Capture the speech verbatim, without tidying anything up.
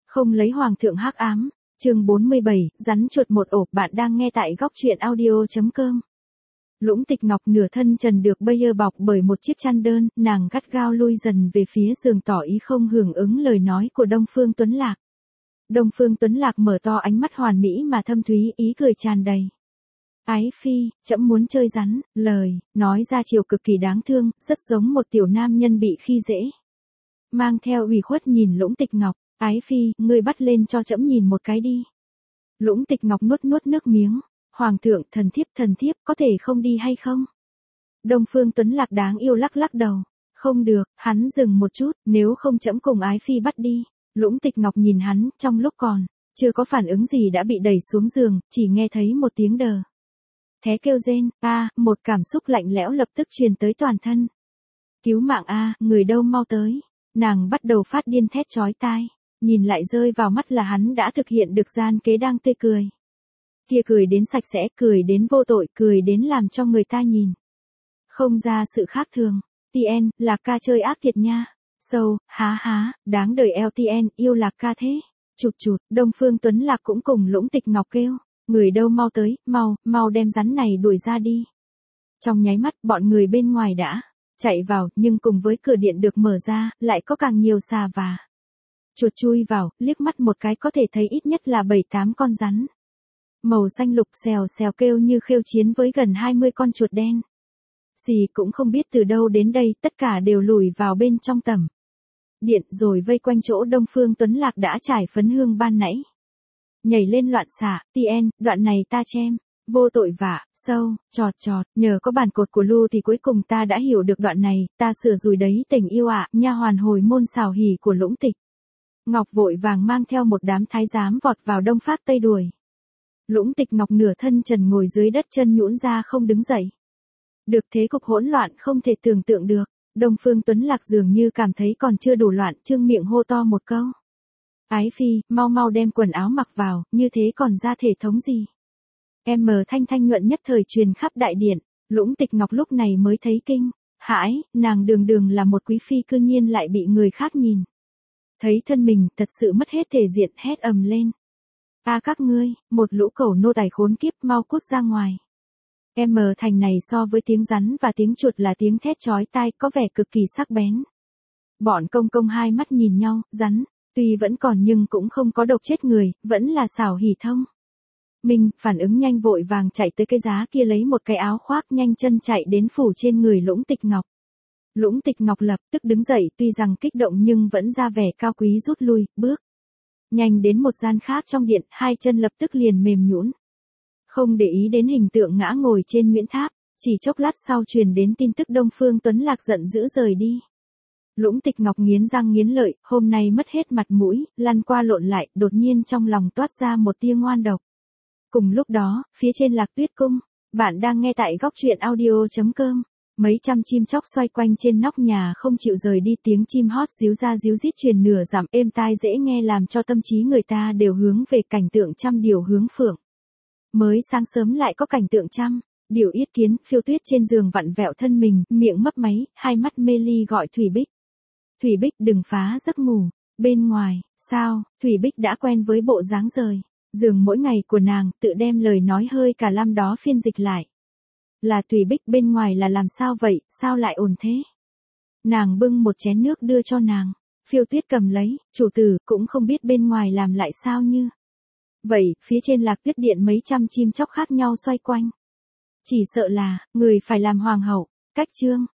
Không lấy hoàng thượng hắc ám, chương bốn mươi bảy, rắn chuột một ổ, bạn đang nghe tại góc truyện audio.com. Lũng Tịch Ngọc nửa thân trần được bây giờ bọc bởi một chiếc chăn đơn, nàng gắt gao lui dần về phía giường tỏ ý không hưởng ứng lời nói của Đông Phương Tuấn Lạc. Đông Phương Tuấn Lạc mở to ánh mắt hoàn mỹ mà thâm thúy, ý cười tràn đầy. Ái phi, trẫm muốn chơi rắn, lời, nói ra chiều cực kỳ đáng thương, rất giống một tiểu nam nhân bị khi dễ. Mang theo ủy khuất nhìn Lũng Tịch Ngọc, ái phi, ngươi bắt lên cho trẫm nhìn một cái đi. Lũng Tịch Ngọc nuốt nuốt nước miếng, hoàng thượng, thần thiếp thần thiếp có thể không đi hay không? Đông Phương Tuấn Lạc đáng yêu lắc lắc đầu, không được, hắn dừng một chút, nếu không trẫm cùng ái phi bắt đi. Lũng Tịch Ngọc nhìn hắn, trong lúc còn chưa có phản ứng gì đã bị đẩy xuống giường, chỉ nghe thấy một tiếng đờ. Thé kêu rên, a, một cảm xúc lạnh lẽo lập tức truyền tới toàn thân. Cứu mạng a, người đâu mau tới. Nàng bắt đầu phát điên thét chói tai, nhìn lại rơi vào mắt là hắn đã thực hiện được gian kế đang tê cười. Kia cười đến sạch sẽ, cười đến vô tội, cười đến làm cho người ta nhìn không ra sự khác thường. Tien, Lạc ca chơi ác thiệt nha. Sâu, há há, đáng đời eo Tien, yêu Lạc ca thế. Chụt chụt, Đông Phương Tuấn Lạc cũng cùng Lũng Tịch Ngọc kêu. Người đâu mau tới, mau, mau đem rắn này đuổi ra đi. Trong nháy mắt, bọn người bên ngoài đã chạy vào, nhưng cùng với cửa điện được mở ra, lại có càng nhiều xà và chuột chui vào, liếc mắt một cái có thể thấy ít nhất là bảy tám con rắn. Màu xanh lục xèo xèo kêu như khiêu chiến với gần hai mươi con chuột đen. Gì cũng không biết từ đâu đến đây, tất cả đều lùi vào bên trong tầm điện rồi vây quanh chỗ Đông Phương Tuấn Lạc đã trải phấn hương ban nãy. Nhảy lên loạn xả, Tien, đoạn này ta chém, vô tội vạ, sâu, trọt trọt, nhờ có bàn cột của Lu thì cuối cùng ta đã hiểu được đoạn này, ta sửa rồi đấy tình yêu ạ, nha hoàn hồi môn xào hỉ của Lũng Tịch Ngọc vội vàng mang theo một đám thái giám vọt vào Đông Phát Tây đuổi. Lũng Tịch Ngọc nửa thân trần ngồi dưới đất chân nhũn ra không đứng dậy. Được thế cục hỗn loạn không thể tưởng tượng được, Đông Phương Tuấn Lạc dường như cảm thấy còn chưa đủ loạn, trương miệng hô to một câu. Ái phi, mau mau đem quần áo mặc vào, như thế còn ra thể thống gì? Em mờ thanh thanh nhuận nhất thời truyền khắp đại điện, Lũng Tịch Ngọc lúc này mới thấy kinh, hãi, nàng đường đường là một quý phi cư nhiên lại bị người khác nhìn. Thấy thân mình thật sự mất hết thể diện, hét ầm lên. A à các ngươi, một lũ cẩu nô tài khốn kiếp, mau cút ra ngoài. Em mờ thành này so với tiếng rắn và tiếng chuột là tiếng thét chói tai, có vẻ cực kỳ sắc bén. Bọn công công hai mắt nhìn nhau, rắn, tuy vẫn còn nhưng cũng không có độc chết người, vẫn là xảo hỉ thông. Mình, phản ứng nhanh vội vàng chạy tới cái giá kia lấy một cái áo khoác nhanh chân chạy đến phủ trên người Lũng Tịch Ngọc. Lũng Tịch Ngọc lập tức đứng dậy, tuy rằng kích động nhưng vẫn ra vẻ cao quý rút lui, bước nhanh đến một gian khác trong điện, hai chân lập tức liền mềm nhũn. Không để ý đến hình tượng ngã ngồi trên Nguyễn Tháp, chỉ chốc lát sau truyền đến tin tức Đông Phương Tuấn Lạc giận dữ rời đi. Lũng Tịch Ngọc nghiến răng nghiến lợi, hôm nay mất hết mặt mũi, lăn qua lộn lại, đột nhiên trong lòng toát ra một tia ngoan độc. Cùng lúc đó, phía trên Lạc Tuyết Cung, bạn đang nghe tại góc truyện audio.com. Mấy trăm chim chóc xoay quanh trên nóc nhà không chịu rời đi, tiếng chim hót ríu ra ríu rít truyền nửa dặm êm tai dễ nghe làm cho tâm trí người ta đều hướng về cảnh tượng trăm điều hướng phượng. Mới sáng sớm lại có cảnh tượng trăm điều yết kiến, Phiêu Tuyết trên giường vặn vẹo thân mình, miệng mấp máy, hai mắt mê ly gọi Thủy Bích. Thủy Bích đừng phá giấc ngủ. Bên ngoài, sao, Thủy Bích đã quen với bộ dáng rời giường mỗi ngày của nàng, tự đem lời nói hơi cả lam đó phiên dịch lại. Là Thủy Bích, bên ngoài là làm sao vậy, sao lại ồn thế? Nàng bưng một chén nước đưa cho nàng, Phiêu Tuyết cầm lấy, chủ tử, cũng không biết bên ngoài làm lại sao như vậy, phía trên Lạc Tuyết điện mấy trăm chim chóc khác nhau xoay quanh. Chỉ sợ là, người phải làm hoàng hậu, cách chương.